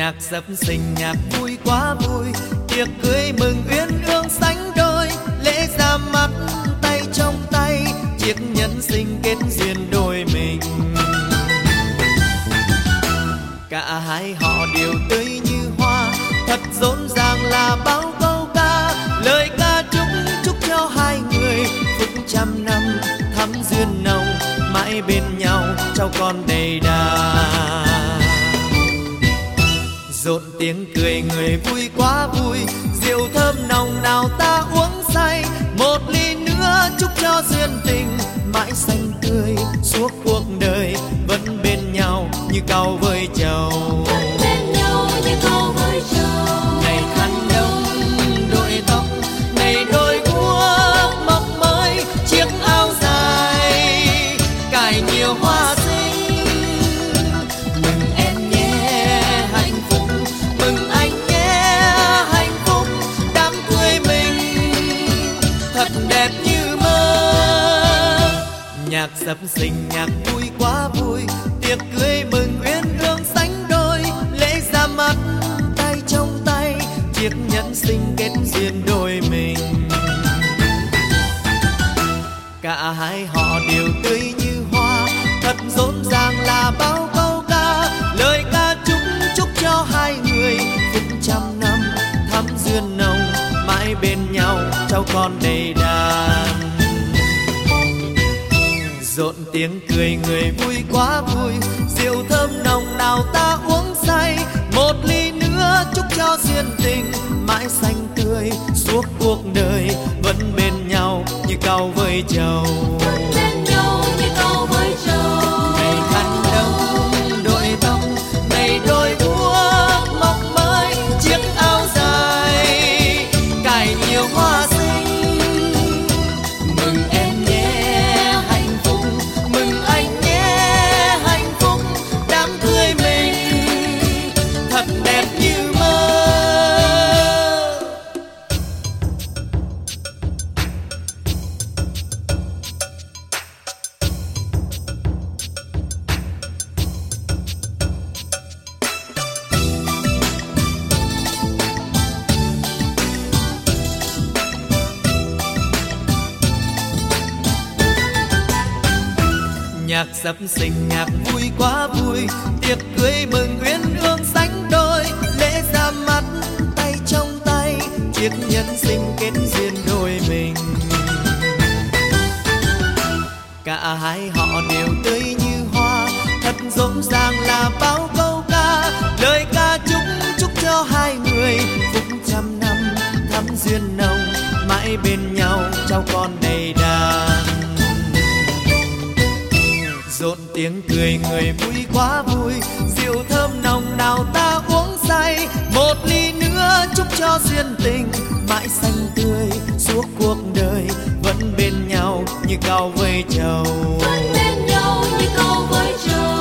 Nhạc dập sinh nhạc vui quá vui, tiệc cưới mừng uyên ương sánh đôi, lễ ra mắt tay trong tay, chiếc nhẫn sinh kết duyên đôi mình. Cả hai họ đều tươi như hoa, thật rộn ràng là bao câu ca, lời ca chúc cho hai người phúc trăm năm thắm duyên nồng, mãi bên nhau cháu con đầy đà. Rộn tiếng cười người vui quá vui, rượu thơm nồng nào ta uống say, một ly nữa chúc cho duyên tình mãi xanh tươi suốt cuộc đời, vẫn bên nhau như cau với trầu. Ngày khăn đông đội tóc, ngày đôi guốc mọc mới, chiếc áo dài cài nhiều hoa xinh. Mừng em nhé hạnh phúc, mừng anh nhé hạnh phúc, đám cưới mình thật đẹp như mơ. Nhạc dập sinh nhạc vui quá vui, tiệc cưới mừng uyên ương sánh đôi, lễ ra mắt tay trong tay, chiếc nhẫn sinh kết duyên đôi mình. Cả hai họ đều tươi như hoa, thật rộn ràng là bao câu ca, lời ca chúc cho hai người phúc trăm năm thắm duyên nồng, mãi bên nhau cháu con đầy đàn. Rộn tiếng cười người vui quá vui, rượu thơm nồng nào ta uống say, một ly nữa chúc cho duyên tình mãi xanh tươi suốt cuộc đời, vẫn bên nhau như cau với trầu. Ngày khăn đông đội tóc, ngày đôi guốc mọc mới, chiếc áo dài cài nhiều hoa xinh. Mừng em nhé hạnh phúc, mừng anh nhé hạnh phúc, đám cưới mình thật đẹp như mơ. Nhạc dập sinh nhạc vui quá vui, tiệc cưới mừng uyên ương sánh đôi, lễ ra mắt tay trong tay, chiếc nhẫn sinh kết duyên đôi mình. Cả hai họ đều tươi như hoa, thật rộn ràng là bao câu ca, lời ca chúc cho hai người phúc trăm năm thắm duyên nồng, mãi bên nhau cháu con đầy đàn. Rộn tiếng cười người vui quá vui, rượu thơm nồng nào ta uống say, một ly nữa chúc cho duyên tình mãi xanh tươi suốt cuộc đời, vẫn bên nhau như cau với trầu.